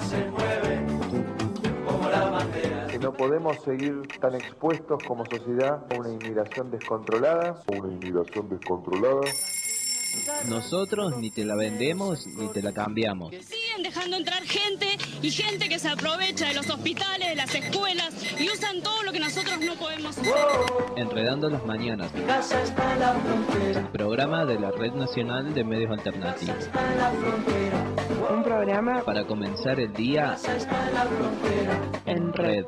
se mueve como la bandera. Que no podemos seguir tan expuestos como sociedad a una inmigración descontrolada. Nosotros ni te la vendemos ni te la cambiamos. Siguen dejando entrar gente y gente que se aprovecha de los hospitales, de las escuelas y usan todo lo que nosotros no podemos hacer. Enredando las mañanas. Mi casa está en la frontera. El programa de la Red Nacional de Medios Alternativos. Está en la frontera. Un programa Para comenzar el día Está en la frontera. en red.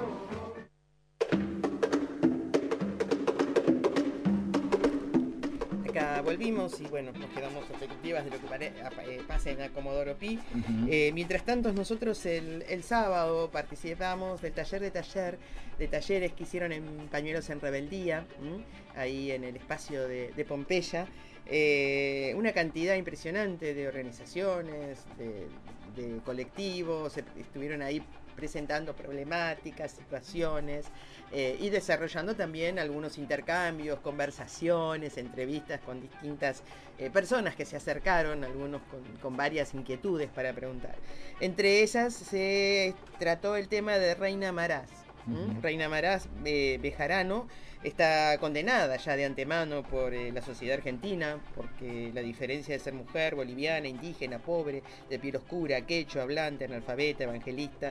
Volvimos y bueno, nos quedamos efectivas de lo que pasa en la Comodoro Pi. Mientras tanto, nosotros el sábado participamos del taller de talleres que hicieron en Pañuelos en Rebeldía, ahí en el espacio de Pompeya. Una cantidad impresionante de organizaciones, de colectivos, estuvieron ahí presentando problemáticas, situaciones y desarrollando también algunos intercambios, conversaciones, entrevistas con distintas personas que se acercaron, algunos con varias inquietudes para preguntar. Entre ellas se trató el tema de Reina Marás. Reina Marás Bejarano está condenada ya de antemano por la sociedad argentina, porque la diferencia de ser mujer, boliviana, indígena, pobre, de piel oscura, quechua, hablante, analfabeta, evangelista,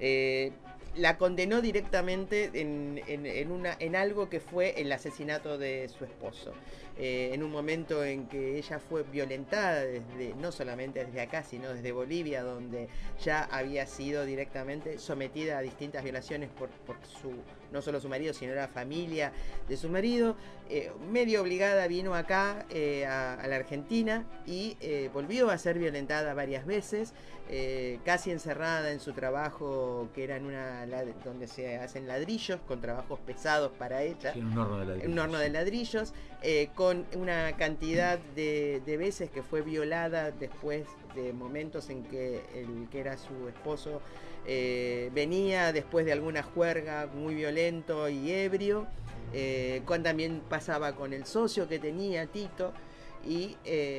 la condenó directamente en algo que fue el asesinato de su esposo. En un momento en que ella fue violentada no solamente desde acá, sino desde Bolivia, donde ya había sido directamente sometida a distintas violaciones por no solo su marido, sino la familia de su marido. Medio obligada vino acá a la Argentina y volvió a ser violentada varias veces, casi encerrada en su trabajo, que era donde se hacen ladrillos, con trabajos pesados para ella. Sí, un horno de ladrillos. Con una cantidad de veces que fue violada después de momentos en que el que era su esposo venía después de alguna juerga, muy violento y ebrio. También pasaba con el socio que tenía, Tito, y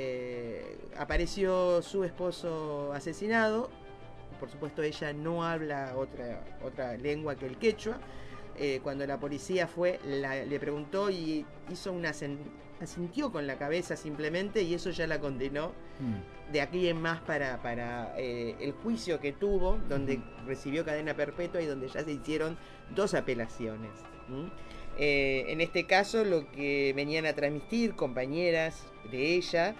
apareció su esposo asesinado. Por supuesto, ella no habla otra lengua que el quechua. Cuando la policía le preguntó y asintió con la cabeza simplemente, y eso ya la condenó de aquí en más para el juicio que tuvo, donde recibió cadena perpetua y donde ya se hicieron 2 apelaciones. En este caso, lo que venían a transmitir compañeras de ella,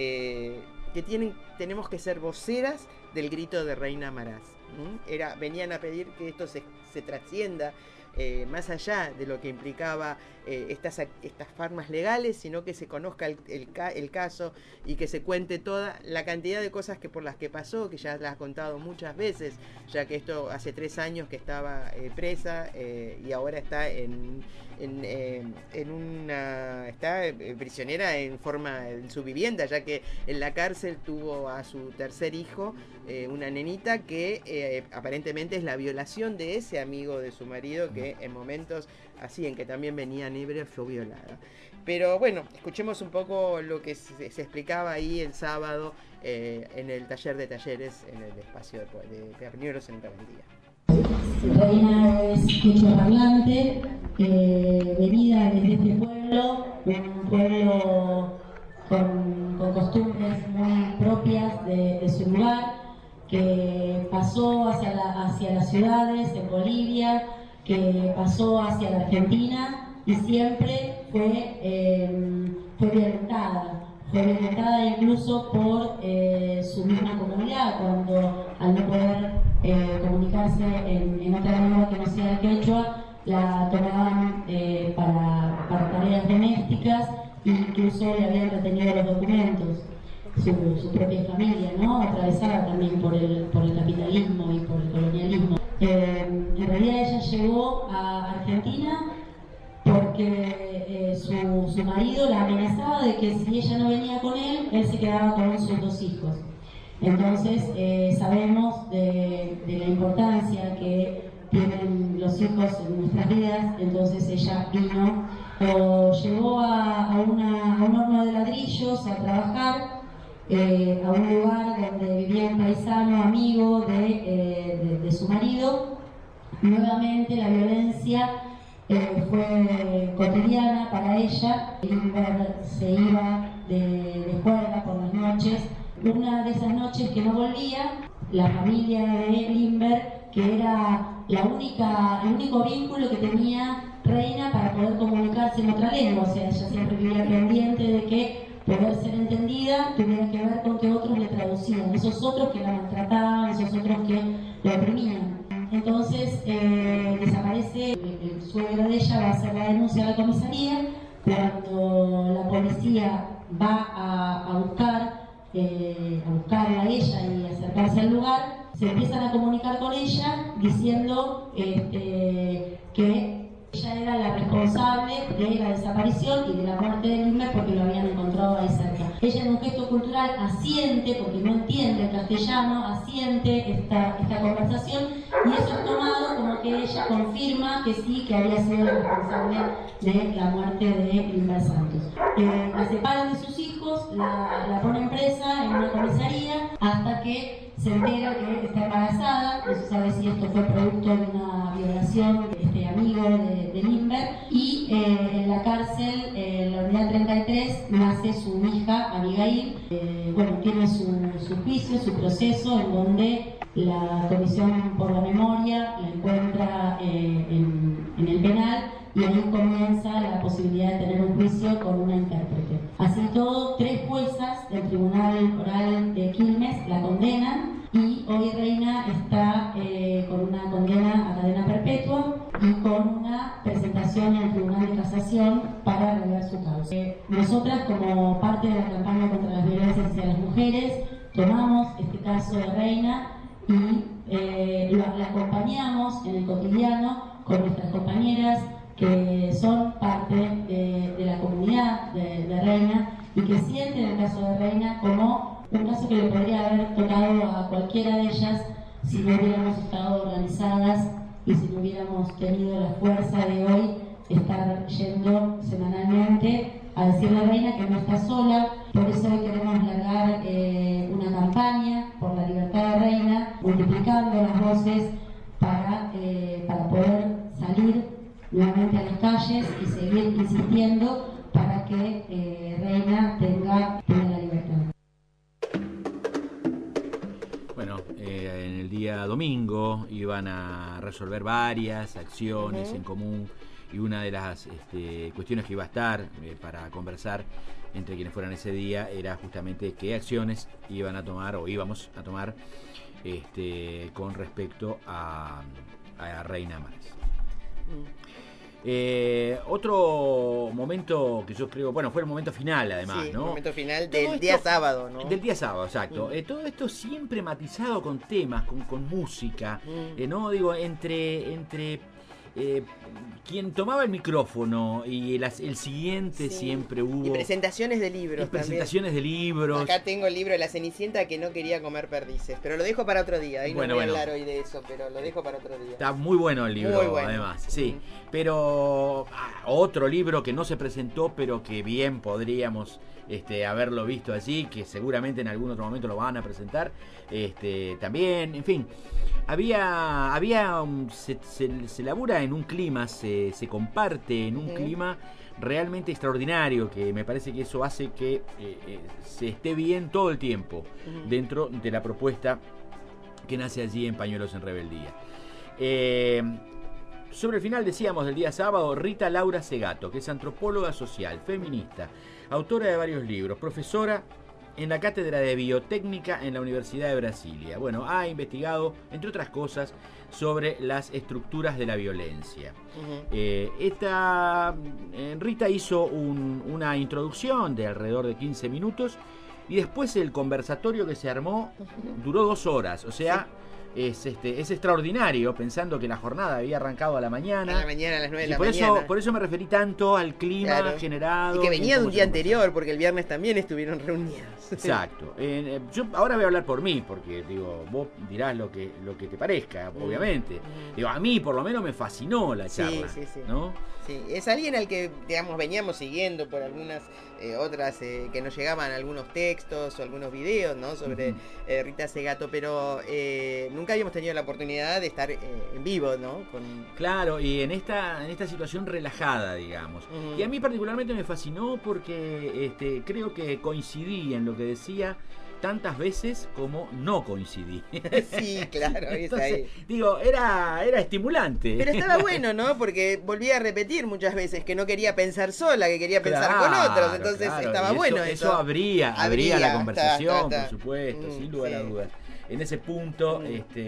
que tenemos que ser voceras del grito de Reina Marás. Venían a pedir que esto se trascienda más allá de lo que implicaba estas formas legales, sino que se conozca el caso y que se cuente toda la cantidad de cosas por las que pasó, que ya las ha contado muchas veces, ya que esto hace 3 años que estaba presa y ahora está está prisionera en su vivienda, ya que en la cárcel tuvo a su tercer hijo, una nenita que aparentemente es la violación de ese amigo de su marido, que en momentos así en que también venía ebria fue violada. Pero bueno, escuchemos un poco lo que se explicaba ahí el sábado en el taller de talleres en el espacio de Pañuelos en Rebeldía. Reina es quechua parlante, venida desde este pueblo, un pueblo con costumbres muy propias de su lugar, que pasó hacia las ciudades en Bolivia, que pasó hacia la Argentina y siempre fue violentada incluso por su misma comunidad, cuando al no poder comunicarse en otra lengua que no sea el quechua, la tomaban para tareas domésticas e incluso le habían retenido los documentos. Su propia familia, ¿no? Atravesada también por el capitalismo y por el colonialismo. En realidad ella llegó a Argentina porque su marido la amenazaba de que si ella no venía con él se quedaba con sus 2 hijos. Entonces sabemos de la importancia que tienen los hijos en nuestras vidas. Entonces ella llegó a un horno de ladrillos a trabajar a un lugar donde vivía un paisano amigo de su marido. Nuevamente la violencia fue cotidiana para ella. Limber se iba de juerga por las noches. Una de esas noches que no volvía, la familia de Limber, que era el único vínculo que tenía Reina para poder comunicarse en otra lengua, o sea, ella siempre vivía pendiente de que poder ser entendida tuviera que ver con que otros le traducían, esos otros que la maltrataban, esos otros que la oprimían. Entonces desaparece, el suegro de ella va a hacer la denuncia a la comisaría. Cuando la policía va a buscarla a ella y acercarse al lugar, se empiezan a comunicar con ella diciendo que ella era la responsable de la desaparición y de la muerte de Limber porque lo habían encontrado ahí cerca. Ella, en un gesto cultural, asiente, porque no entiende el castellano, asiente esta conversación, y eso es tomado como que ella confirma que sí, que había sido la responsable de la muerte de Limber Santos. La separan de sus hijos, la ponen presa en una comisaría hasta que se entera que está embarazada. No se sabe si esto fue producto de una violación de este amigo de Limber, y en la cárcel, en la unidad 33, nace su hija Abigail. Tiene su juicio, su proceso, en donde la Comisión por la Memoria la encuentra en el penal, y ahí comienza la posibilidad de tener un juicio con una intérprete. Así todo, 3 juezas del Tribunal Oral de Quilmes la condenan, y hoy Reina está con una condena a cadena perpetua y con una presentación en el Tribunal de Casación para arreglar su causa. Nosotras, como parte de la campaña contra las violencias hacia las mujeres, tomamos este caso de Reina y la acompañamos en el cotidiano con nuestras compañeras que son parte de la comunidad de Reina y que sienten el caso de Reina como un caso que le podría haber tocado a cualquiera de ellas si no hubiéramos estado organizadas y si no hubiéramos tenido la fuerza de hoy estar yendo semanalmente a decirle a Reina que no está sola. Por eso hoy queremos largar una campaña por la libertad de Reina, multiplicando las voces para poder salir nuevamente a las calles y seguir insistiendo para que Reina tenga la libertad. Bueno, en el día domingo iban a resolver varias acciones en común, y una de las cuestiones que iba a estar para conversar entre quienes fueran ese día era justamente qué acciones iban a tomar o íbamos a tomar con respecto a Reina Mares. Otro momento que yo creo, fue el momento final además, sí, ¿no? El momento final del día sábado, ¿no? Del día sábado, exacto. Todo esto siempre matizado con temas, con música, ¿no? Digo, entre quien tomaba el micrófono y el siguiente siempre hubo... Y presentaciones de libros también. Presentaciones de libros. Acá tengo el libro de La Cenicienta que no quería comer perdices, pero lo dejo para otro día. Ahí no voy a hablar hoy de eso, pero lo dejo para otro día. Está muy bueno el libro, muy bueno. Además. Sí, pero otro libro que no se presentó, pero que bien podríamos haberlo visto allí, que seguramente en algún otro momento lo van a presentar, también, en fin. Se labura en un clima, se comparte en un clima realmente extraordinario, que me parece que eso hace que se esté bien todo el tiempo dentro de la propuesta que nace allí en Pañuelos en Rebeldía. Sobre el final, decíamos, del día sábado, Rita Laura Segato, que es antropóloga social, feminista, autora de varios libros, profesora en la Cátedra de Biotécnica en la Universidad de Brasilia. Bueno, ha investigado, entre otras cosas, sobre las estructuras de la violencia. Rita hizo una introducción de alrededor de 15 minutos y después el conversatorio que se armó duró 2 horas. O sea, es extraordinario, pensando que la jornada había arrancado a la mañana. A la mañana, a las 9 de la por mañana. Por eso me referí tanto al clima generado. Y que venía de un día anterior, porque el viernes también estuvieron reunidos. Exacto. Yo ahora voy a hablar por mí, porque digo, vos dirás lo que te parezca, obviamente. Digo, a mí por lo menos me fascinó la charla, sí. ¿no? Sí, es alguien al que, digamos, veníamos siguiendo por algunas otras que nos llegaban algunos textos o algunos videos, ¿no? Sobre Rita Segato, pero nunca habíamos tenido la oportunidad de estar en vivo, ¿no? Claro, y en esta situación relajada, digamos. Y a mí particularmente me fascinó porque creo que coincidí en lo que decía tantas veces como no coincidí. Sí, claro, entonces, digo, era estimulante. Pero estaba bueno, ¿no? Porque volví a repetir muchas veces que no quería pensar sola, que quería pensar con otros. Entonces estaba bueno eso. Eso abría la conversación, por supuesto, sin lugar a dudas. En ese punto,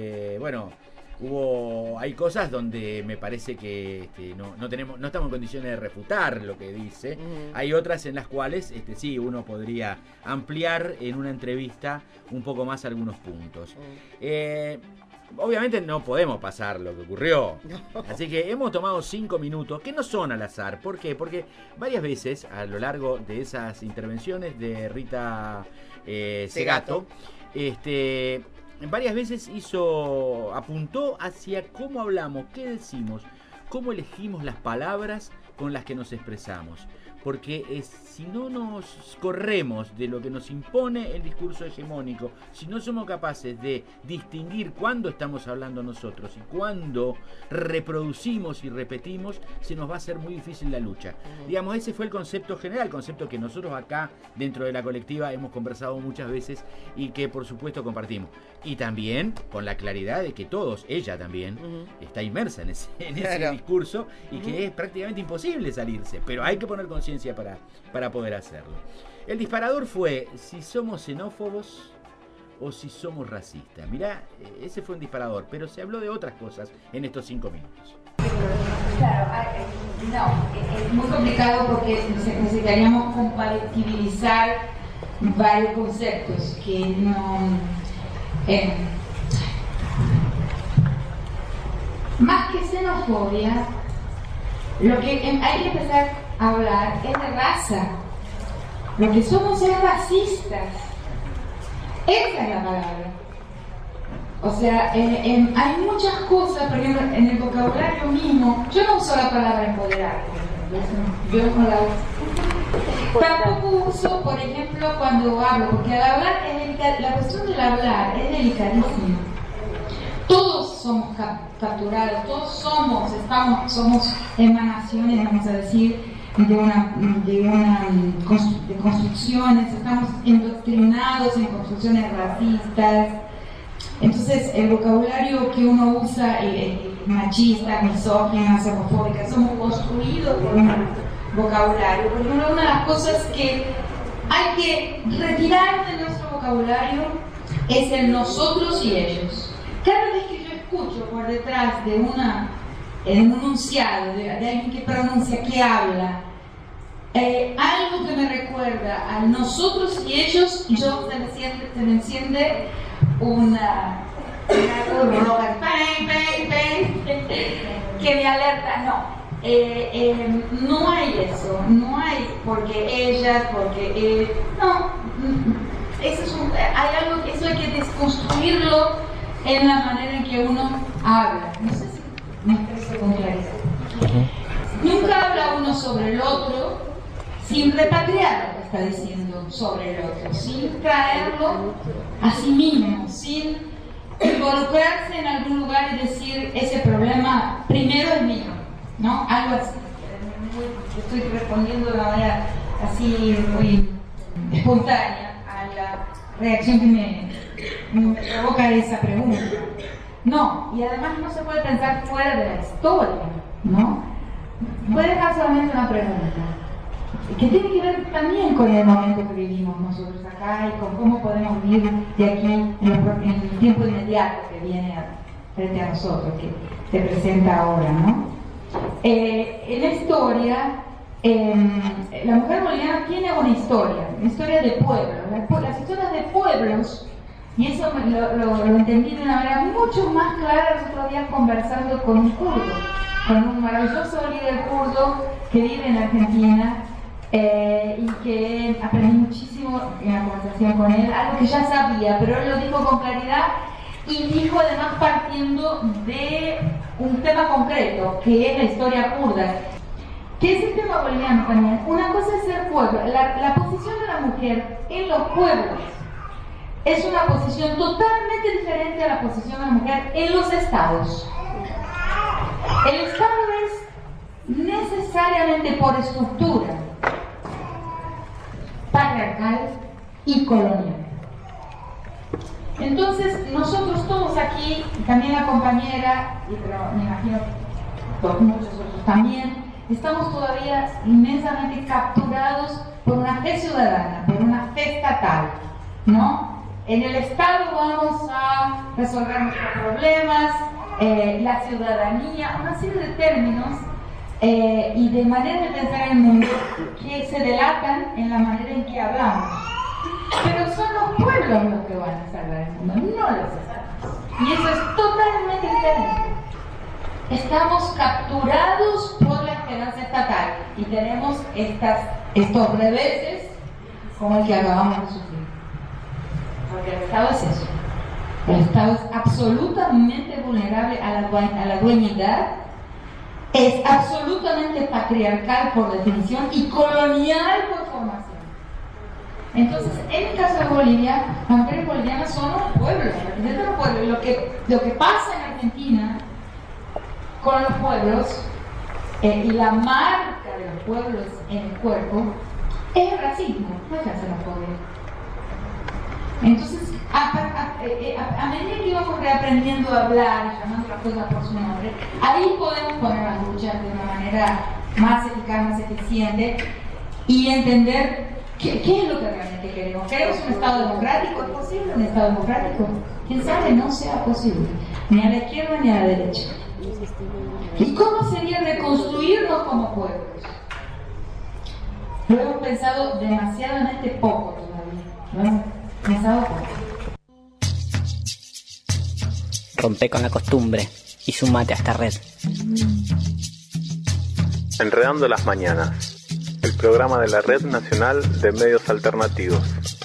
hay cosas donde me parece que no estamos en condiciones de refutar lo que dice. Hay otras en las cuales sí, uno podría ampliar en una entrevista un poco más algunos puntos. Obviamente no podemos pasar lo que ocurrió. Así que hemos tomado 5 minutos, que no son al azar. ¿Por qué? Porque varias veces a lo largo de esas intervenciones de Rita Segato, varias veces apuntó hacia cómo hablamos, qué decimos, cómo elegimos las palabras con las que nos expresamos. Porque si no nos corremos de lo que nos impone el discurso hegemónico, si no somos capaces de distinguir cuándo estamos hablando nosotros y cuándo reproducimos y repetimos, se nos va a hacer muy difícil la lucha. Digamos, ese fue el concepto general, concepto que nosotros acá dentro de la colectiva hemos conversado muchas veces y que por supuesto compartimos. Y también con la claridad de que todos, ella también, está inmersa en ese discurso y que es prácticamente imposible salirse, pero hay que poner conciencia para poder hacerlo. El disparador fue si somos xenófobos o si somos racistas. Mirá, ese fue un disparador, pero se habló de otras cosas en estos 5 minutos. Claro, no, es muy complicado porque necesitaríamos compatibilizar varios conceptos que no... más que xenofobia, lo que hay que empezar a hablar es de raza. Lo que somos es racistas. Esa es la palabra. O sea, hay muchas cosas, por ejemplo, en el vocabulario mismo. Yo no uso la palabra empoderar, yo no la uso. Tampoco uso, por ejemplo, cuando hablo, porque al hablar la cuestión del hablar es delicadísima. Todos somos capturados, todos somos emanaciones, vamos a decir, de construcciones, estamos indoctrinados en construcciones racistas. Entonces el vocabulario que uno usa, machista, misógina, xenofóbica, somos construidos por un vocabulario. Por ejemplo, una de las cosas que hay que retirar de nuestro vocabulario es el nosotros y ellos. Cada vez que yo escucho por detrás de un enunciado, de alguien que pronuncia, que habla, algo que me recuerda a nosotros y ellos, se me enciende una roja que me alerta. No hay eso, no hay porque ellas, porque no, eso hay algo que eso hay que desconstruirlo en la manera en que uno habla. No sé si me expreso con claridad. Nunca habla uno sobre el otro sin repatriar lo que está diciendo sobre el otro, sin traerlo a sí mismo, sin involucrarse en algún lugar y decir ese problema primero es mío, ¿no? Algo así. Estoy respondiendo de una manera así muy espontánea a la reacción que me provoca esa pregunta. No, y además no se puede pensar fuera de la historia, ¿no? Puede dejar solamente una pregunta, que tiene que ver también con el momento que vivimos nosotros acá y con cómo podemos vivir de aquí en el tiempo inmediato que viene frente a nosotros, que se presenta ahora, ¿no? En la historia, la mujer boliviana tiene una historia de pueblo. Las historias de pueblos Y eso lo entendí de una manera mucho más clara los otros días conversando con un kurdo, con un maravilloso líder kurdo que vive en Argentina, y que aprendí muchísimo en la conversación con él, algo que ya sabía, pero él lo dijo con claridad y dijo además partiendo de un tema concreto, que es la historia kurda, que es el tema boliviano también. Una cosa es ser pueblo, la posición de la mujer en los pueblos es una posición totalmente diferente a la posición de la mujer en los estados. El estado es necesariamente por estructura patriarcal y colonial. Entonces nosotros todos aquí, también la compañera, pero me imagino muchos otros también, estamos todavía inmensamente capturados por una fe ciudadana, por una fe estatal, ¿no? En el Estado vamos a resolver nuestros problemas, la ciudadanía, una serie de términos y de maneras de pensar en el mundo que se delatan en la manera en que hablamos. Pero son los pueblos los que van a salvar el mundo, no los estados. Y eso es totalmente diferente. Estamos capturados por la esperanza estatal y tenemos estos reveses como el que acabamos de sufrir. Porque el Estado es eso. El Estado es absolutamente vulnerable a la dueñidad, es absolutamente patriarcal por definición y colonial por formación. Entonces, en el caso de Bolivia, las mujeres bolivianas son los pueblos, representan los pueblos. Y lo que pasa en Argentina con los pueblos y la marca de los pueblos en el cuerpo es el racismo, no es la xenofobia. Entonces, a medida que íbamos reaprendiendo a hablar y llamando las cosas por su nombre, ahí podemos poner las luchas de una manera más eficaz, más eficiente y entender qué es lo que realmente queremos. ¿Queremos un Estado democrático? ¿Es posible un Estado democrático? ¿Quién sabe? No sea posible, ni a la izquierda ni a la derecha. ¿Y cómo sería reconstruirnos como pueblos? Lo hemos pensado demasiadamente poco todavía, ¿no? Pensado poco. Rompe con la costumbre y sumate a esta red. Enredando las mañanas, el programa de la Red Nacional de Medios Alternativos.